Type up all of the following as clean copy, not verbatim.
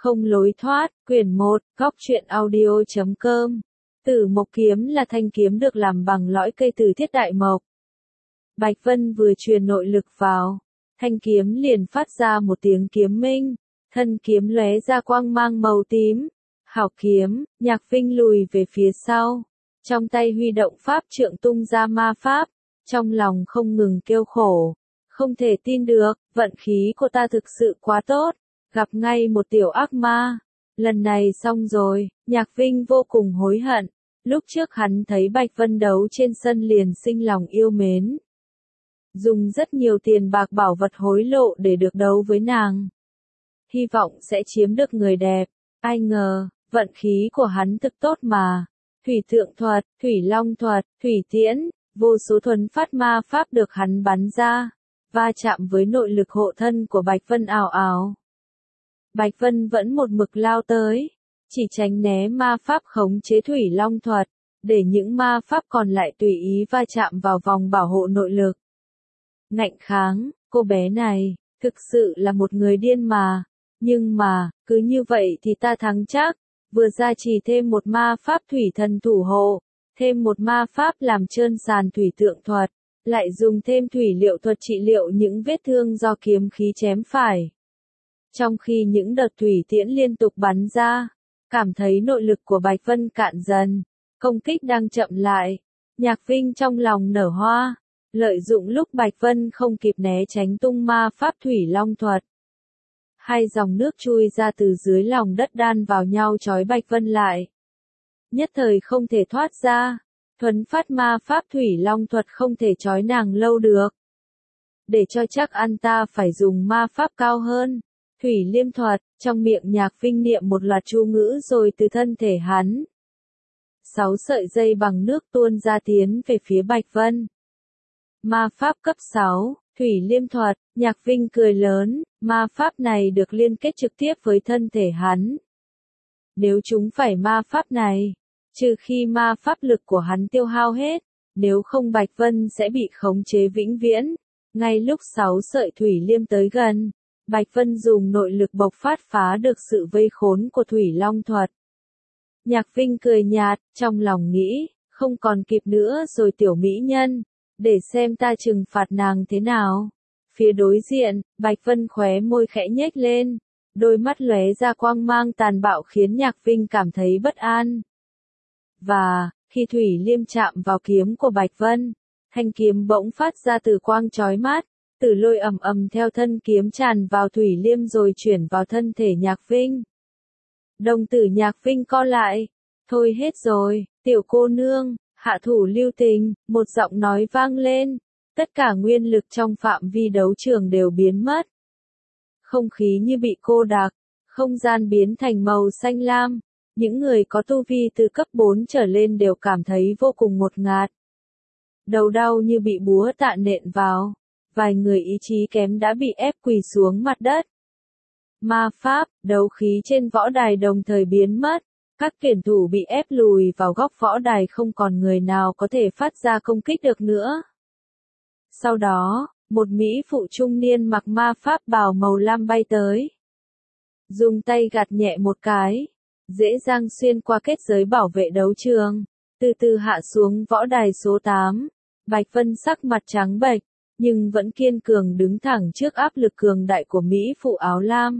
Không lối thoát, quyển 1, góc truyện audio.com. Tử mộc kiếm là thanh kiếm được làm bằng lõi cây từ thiết đại mộc. Bạch Vân vừa truyền nội lực vào, thanh kiếm liền phát ra một tiếng kiếm minh, thân kiếm lóe ra quang mang màu tím. Hảo kiếm, Nhạc Vinh lùi về phía sau, trong tay huy động pháp trượng tung ra ma pháp, trong lòng không ngừng kêu khổ. Không thể tin được, vận khí của ta thực sự quá tốt, gặp ngay một tiểu ác ma. Lần này xong rồi, Nhạc Vinh vô cùng hối hận. Lúc trước hắn thấy Bạch Vân đấu trên sân liền sinh lòng yêu mến. Dùng rất nhiều tiền bạc bảo vật hối lộ để được đấu với nàng. Hy vọng sẽ chiếm được người đẹp. Ai ngờ, vận khí của hắn thực tốt mà. Thủy tượng thuật, thủy long thuật, thủy tiễn, vô số thuần phát ma pháp được hắn bắn ra, va chạm với nội lực hộ thân của Bạch Vân ào ào. Bạch Vân vẫn một mực lao tới, chỉ tránh né ma pháp khống chế thủy long thuật, để những ma pháp còn lại tùy ý va chạm vào vòng bảo hộ nội lực. Ngạnh kháng, cô bé này, thực sự là một người điên mà, nhưng mà, cứ như vậy thì ta thắng chắc, vừa ra chỉ thêm một ma pháp thủy thần thủ hộ, thêm một ma pháp làm trơn sàn thủy tượng thuật, lại dùng thêm thủy liệu thuật trị liệu những vết thương do kiếm khí chém phải. Trong khi những đợt thủy tiễn liên tục bắn ra, cảm thấy nội lực của Bạch Vân cạn dần, công kích đang chậm lại, Nhạc Vinh trong lòng nở hoa, lợi dụng lúc Bạch Vân không kịp né tránh tung ma pháp thủy long thuật. Hai dòng nước chui ra từ dưới lòng đất đan vào nhau trói Bạch Vân lại. Nhất thời không thể thoát ra, thuần phát ma pháp thủy long thuật không thể trói nàng lâu được. Để cho chắc ăn ta phải dùng ma pháp cao hơn. Thủy liêm thuật, trong miệng Nhạc Vinh niệm một loạt chú ngữ rồi từ thân thể hắn. 6 sợi dây bằng nước tuôn ra tiến về phía Bạch Vân. Ma pháp cấp 6, thủy liêm thuật, Nhạc Vinh cười lớn, ma pháp này được liên kết trực tiếp với thân thể hắn. Nếu chúng phải ma pháp này, trừ khi ma pháp lực của hắn tiêu hao hết, nếu không Bạch Vân sẽ bị khống chế vĩnh viễn. Ngay lúc 6 sợi thủy liêm tới gần, Bạch Vân dùng nội lực bộc phát phá được sự vây khốn của thủy long thuật. Nhạc Vinh cười nhạt, trong lòng nghĩ, không còn kịp nữa rồi tiểu mỹ nhân, để xem ta trừng phạt nàng thế nào. Phía đối diện, Bạch Vân khóe môi khẽ nhếch lên, đôi mắt lóe ra quang mang tàn bạo khiến Nhạc Vinh cảm thấy bất an. Và, khi thủy liêm chạm vào kiếm của Bạch Vân, thanh kiếm bỗng phát ra từ quang chói mắt. Tử lôi ầm ầm theo thân kiếm tràn vào thủy liêm rồi chuyển vào thân thể Nhạc Vinh. Đồng tử Nhạc Vinh co lại. Thôi hết rồi, tiểu cô nương, hạ thủ lưu tình, một giọng nói vang lên. Tất cả nguyên lực trong phạm vi đấu trường đều biến mất. Không khí như bị cô đặc, không gian biến thành màu xanh lam. Những người có tu vi từ cấp 4 trở lên đều cảm thấy vô cùng ngột ngạt. Đầu đau như bị búa tạ nện vào. Vài người ý chí kém đã bị ép quỳ xuống mặt đất. Ma pháp, đấu khí trên võ đài đồng thời biến mất. Các tuyển thủ bị ép lùi vào góc võ đài, không còn người nào có thể phát ra công kích được nữa. Sau đó, một mỹ phụ trung niên mặc ma pháp bào màu lam bay tới. Dùng tay gạt nhẹ một cái, dễ dàng xuyên qua kết giới bảo vệ đấu trường, từ từ hạ xuống võ đài số 8. Bạch Vân sắc mặt trắng bệch, nhưng vẫn kiên cường đứng thẳng trước áp lực cường đại của mỹ phụ áo lam.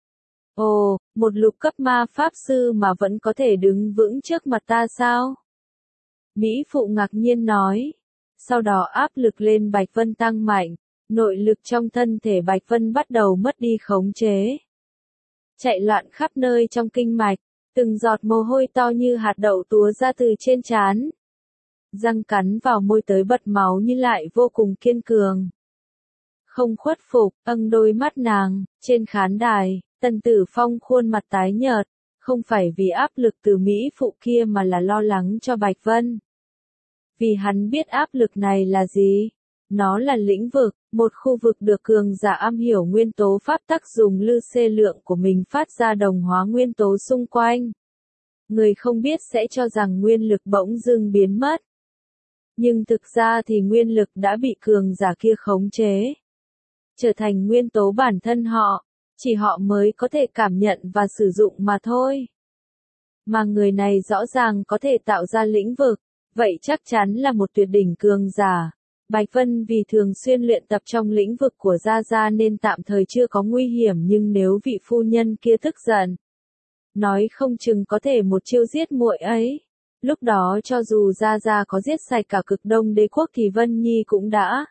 Ồ, một lục cấp ma pháp sư mà vẫn có thể đứng vững trước mặt ta sao? Mỹ phụ ngạc nhiên nói. Sau đó áp lực lên Bạch Vân tăng mạnh, nội lực trong thân thể Bạch Vân bắt đầu mất đi khống chế. Chạy loạn khắp nơi trong kinh mạch, từng giọt mồ hôi to như hạt đậu túa ra từ trên trán. Răng cắn vào môi tới bật máu nhưng lại vô cùng kiên cường. Không khuất phục, đôi mắt nàng, trên khán đài, Tần Tử Phong khuôn mặt tái nhợt, không phải vì áp lực từ mỹ phụ kia mà là lo lắng cho Bạch Vân. Vì hắn biết áp lực này là gì? Nó là lĩnh vực, một khu vực được cường giả am hiểu nguyên tố pháp tắc dùng lư xê lượng của mình phát ra đồng hóa nguyên tố xung quanh. Người không biết sẽ cho rằng nguyên lực bỗng dưng biến mất. Nhưng thực ra thì nguyên lực đã bị cường giả kia khống chế. Trở thành nguyên tố bản thân họ. chỉ họ mới có thể cảm nhận và sử dụng mà thôi. Mà người này rõ ràng có thể tạo ra lĩnh vực, vậy chắc chắn là một tuyệt đỉnh cường giả. Bạch Vân vì thường xuyên luyện tập trong lĩnh vực của Gia Gia nên tạm thời chưa có nguy hiểm, nhưng nếu vị phu nhân kia tức giận, nói không chừng có thể một chiêu giết muội ấy. Lúc đó cho dù Gia Gia có giết sạch cả cực Đông đế quốc thì Vân Nhi cũng đã.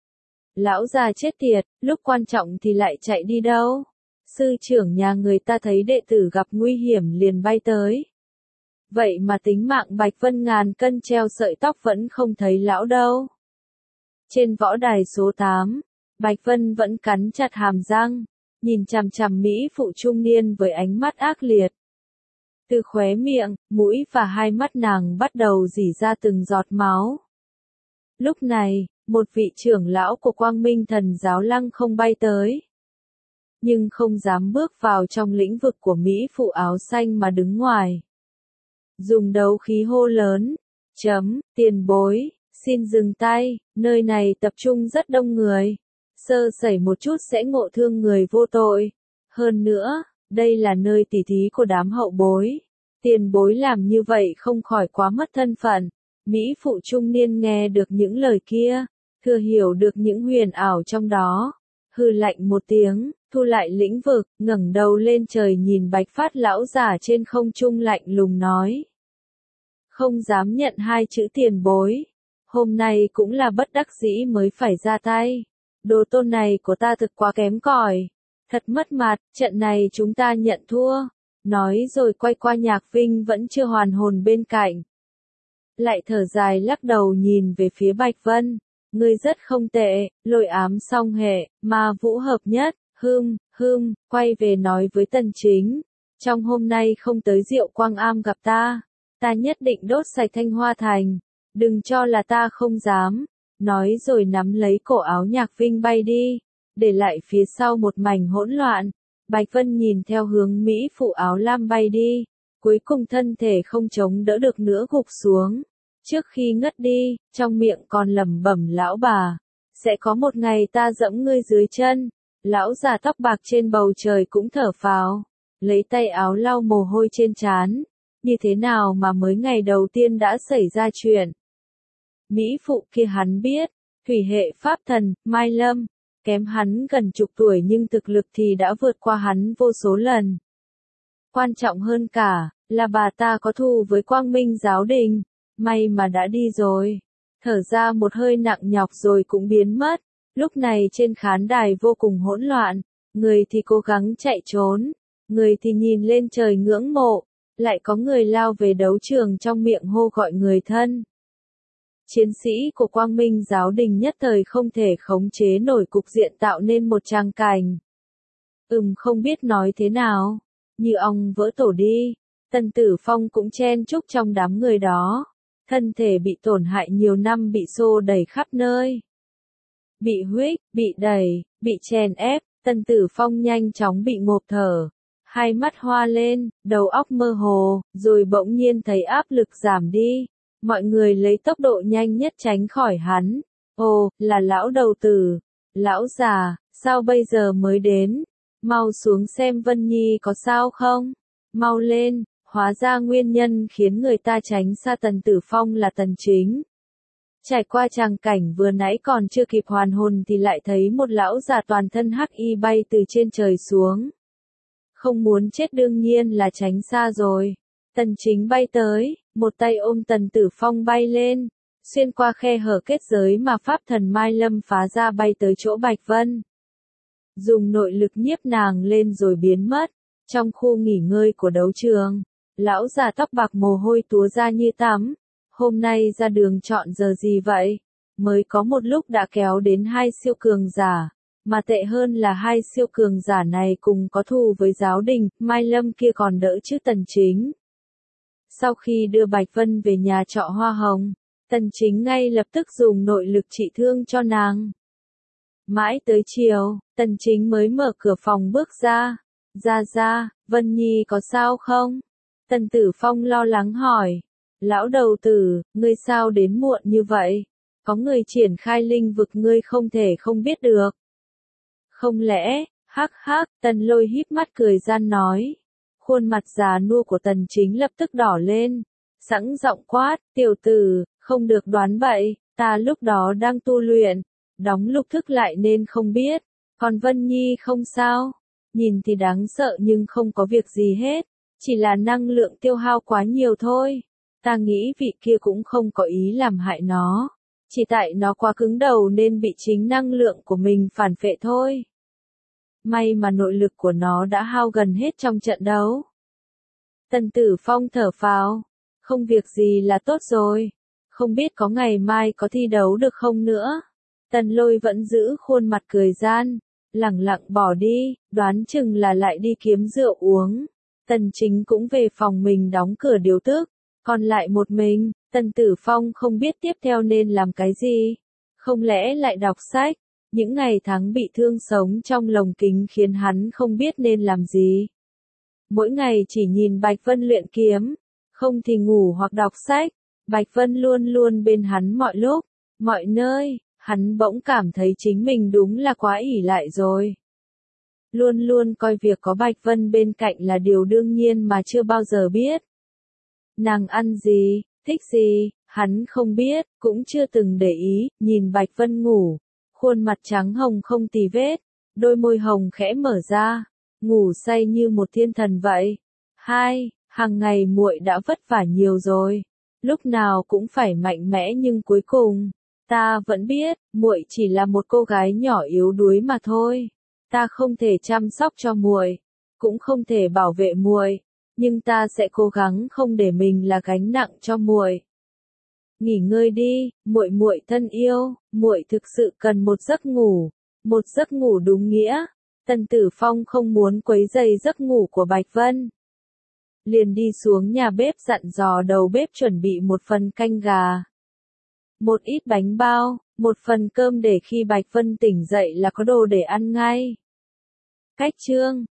Lão già chết tiệt, lúc quan trọng thì lại chạy đi đâu? Sư trưởng nhà người ta thấy đệ tử gặp nguy hiểm liền bay tới. Vậy mà tính mạng Bạch Vân ngàn cân treo sợi tóc vẫn không thấy lão đâu. Trên võ đài số 8, Bạch Vân vẫn cắn chặt hàm răng, nhìn chằm chằm Mỹ phụ trung niên với ánh mắt ác liệt. Từ khóe miệng, mũi và hai mắt nàng bắt đầu rỉ ra từng giọt máu. Lúc này, một vị trưởng lão của Quang Minh Thần giáo lăng không bay tới. Nhưng không dám bước vào trong lĩnh vực của Mỹ phụ áo xanh mà đứng ngoài. Dùng đấu khí hô lớn, tiền bối, xin dừng tay, nơi này tập trung rất đông người. Sơ sẩy một chút sẽ ngộ thương người vô tội. Hơn nữa, đây là nơi tỉ thí của đám hậu bối. Tiền bối làm như vậy không khỏi quá mất thân phận. Mỹ phụ trung niên nghe được những lời kia, thừa hiểu được những huyền ảo trong đó. Hừ lạnh một tiếng, thu lại lĩnh vực, ngẩng đầu lên trời nhìn Bạch Phát lão giả trên không trung lạnh lùng nói. Không dám nhận hai chữ tiền bối. Hôm nay cũng là bất đắc dĩ mới phải ra tay. Đồ tôn này của ta thực quá kém cỏi. Thật mất mặt, trận này chúng ta nhận thua. Nói rồi quay qua Nhạc Vinh vẫn chưa hoàn hồn bên cạnh. Lại thở dài lắc đầu nhìn về phía Bạch Vân. Ngươi rất không tệ, lôi ám song hệ, ma vũ hợp nhất, quay về nói với Tần Chính. Trong hôm nay không tới Diệu Quang Am gặp ta, ta nhất định đốt sạch Thanh Hoa Thành, đừng cho là ta không dám. Nói rồi nắm lấy cổ áo Nhạc Vinh bay đi, để lại phía sau một mảnh hỗn loạn. Bạch Vân nhìn theo hướng Mỹ phụ áo lam bay đi, cuối cùng thân thể không chống đỡ được nữa gục xuống. Trước khi ngất đi, trong miệng còn lẩm bẩm lão bà, sẽ có một ngày ta dẫm ngươi dưới chân. Lão già tóc bạc trên bầu trời cũng thở phào, lấy tay áo lau mồ hôi trên trán. Như thế nào mà mới ngày đầu tiên đã xảy ra chuyện? Mỹ phụ kia hắn biết, thủy hệ pháp thần, Mai Lâm, kém hắn gần chục tuổi nhưng thực lực thì đã vượt qua hắn vô số lần. Quan trọng hơn cả, là bà ta có thù với Quang Minh giáo đình, may mà đã đi rồi. Thở ra một hơi nặng nhọc rồi cũng biến mất. Lúc này trên khán đài vô cùng hỗn loạn, người thì cố gắng chạy trốn, người thì nhìn lên trời ngưỡng mộ, lại có người lao về đấu trường trong miệng hô gọi người thân. Chiến sĩ của Quang Minh giáo đình nhất thời không thể khống chế nổi cục diện tạo nên một tràng cảnh. Không biết nói thế nào, như ong vỡ tổ đi. Tần Tử Phong cũng chen chúc trong đám người đó, thân thể bị tổn hại nhiều năm bị xô đẩy khắp nơi. Bị huých, bị đẩy, bị chèn ép, Tần Tử Phong nhanh chóng bị ngộp thở. Hai mắt hoa lên, đầu óc mơ hồ, rồi bỗng nhiên thấy áp lực giảm đi. Mọi người lấy tốc độ nhanh nhất tránh khỏi hắn. Ồ, là lão đầu tử. Lão già, sao bây giờ mới đến? Mau xuống xem Vân Nhi có sao không? Mau lên, hóa ra nguyên nhân khiến người ta tránh xa Tần Tử Phong là Tần Chính. Trải qua tràng cảnh vừa nãy còn chưa kịp hoàn hồn thì lại thấy một lão già toàn thân hắc y bay từ trên trời xuống. Không muốn chết đương nhiên là tránh xa rồi. Tần Chính bay tới, một tay ôm Tần Tử Phong bay lên, xuyên qua khe hở kết giới mà pháp thần Mai Lâm phá ra bay tới chỗ Bạch Vân. Dùng nội lực nhiếp nàng lên rồi biến mất. Trong khu nghỉ ngơi của đấu trường, lão già tóc bạc mồ hôi túa ra như tắm. Hôm nay ra đường chọn giờ gì vậy? Mới có một lúc đã kéo đến hai siêu cường giả. Mà tệ hơn là hai siêu cường giả này cùng có thù với giáo đình, Mai Lâm kia còn đỡ chứ Tần Chính. Sau khi đưa Bạch Vân về nhà trọ Hoa Hồng, Tần Chính ngay lập tức dùng nội lực trị thương cho nàng. Mãi tới chiều, Tần Chính mới mở cửa phòng bước ra. Ra, Vân Nhi có sao không? Tần Tử Phong lo lắng hỏi. Lão đầu tử, ngươi sao đến muộn như vậy? Có người triển khai linh vực ngươi không thể không biết được. Không lẽ, Hắc hắc, Tần Lôi híp mắt cười gian nói. Khuôn mặt già nua của Tần Chính lập tức đỏ lên, sẵn giọng quát, tiểu tử, không được đoán bậy, ta lúc đó đang tu luyện, đóng lục thức lại nên không biết, còn Vân Nhi không sao, nhìn thì đáng sợ nhưng không có việc gì hết, chỉ là năng lượng tiêu hao quá nhiều thôi, ta nghĩ vị kia cũng không có ý làm hại nó, chỉ tại nó quá cứng đầu nên bị chính năng lượng của mình phản phệ thôi. May mà nội lực của nó đã hao gần hết trong trận đấu. Tần Tử Phong thở phào, không việc gì là tốt rồi, không biết có ngày mai có thi đấu được không nữa. Tần Lôi vẫn giữ khuôn mặt cười gian, lẳng lặng bỏ đi, đoán chừng là lại đi kiếm rượu uống. Tần Chính cũng về phòng mình đóng cửa điều tức, còn lại một mình, Tần Tử Phong không biết tiếp theo nên làm cái gì. Không lẽ lại đọc sách? Những ngày tháng bị thương sống trong lồng kính khiến hắn không biết nên làm gì. Mỗi ngày chỉ nhìn Bạch Vân luyện kiếm, không thì ngủ hoặc đọc sách. Bạch Vân luôn luôn bên hắn mọi lúc, mọi nơi, hắn bỗng cảm thấy chính mình đúng là quá ỷ lại rồi. Luôn luôn coi việc có Bạch Vân bên cạnh là điều đương nhiên mà chưa bao giờ biết. Nàng ăn gì, thích gì, hắn không biết, cũng chưa từng để ý, nhìn Bạch Vân ngủ. Khuôn mặt trắng hồng không tì vết, đôi môi hồng khẽ mở ra, ngủ say như một thiên thần vậy. Hàng ngày muội đã vất vả nhiều rồi, lúc nào cũng phải mạnh mẽ nhưng cuối cùng, ta vẫn biết, muội chỉ là một cô gái nhỏ yếu đuối mà thôi. Ta không thể chăm sóc cho muội, cũng không thể bảo vệ muội, nhưng ta sẽ cố gắng không để mình là gánh nặng cho muội. Nghỉ ngơi đi, muội muội thân yêu, muội thực sự cần một giấc ngủ đúng nghĩa. Tần Tử Phong không muốn quấy rầy giấc ngủ của Bạch Vân. Liền đi xuống nhà bếp dặn dò đầu bếp chuẩn bị một phần canh gà, một ít bánh bao, một phần cơm để khi Bạch Vân tỉnh dậy là có đồ để ăn ngay. Cách chương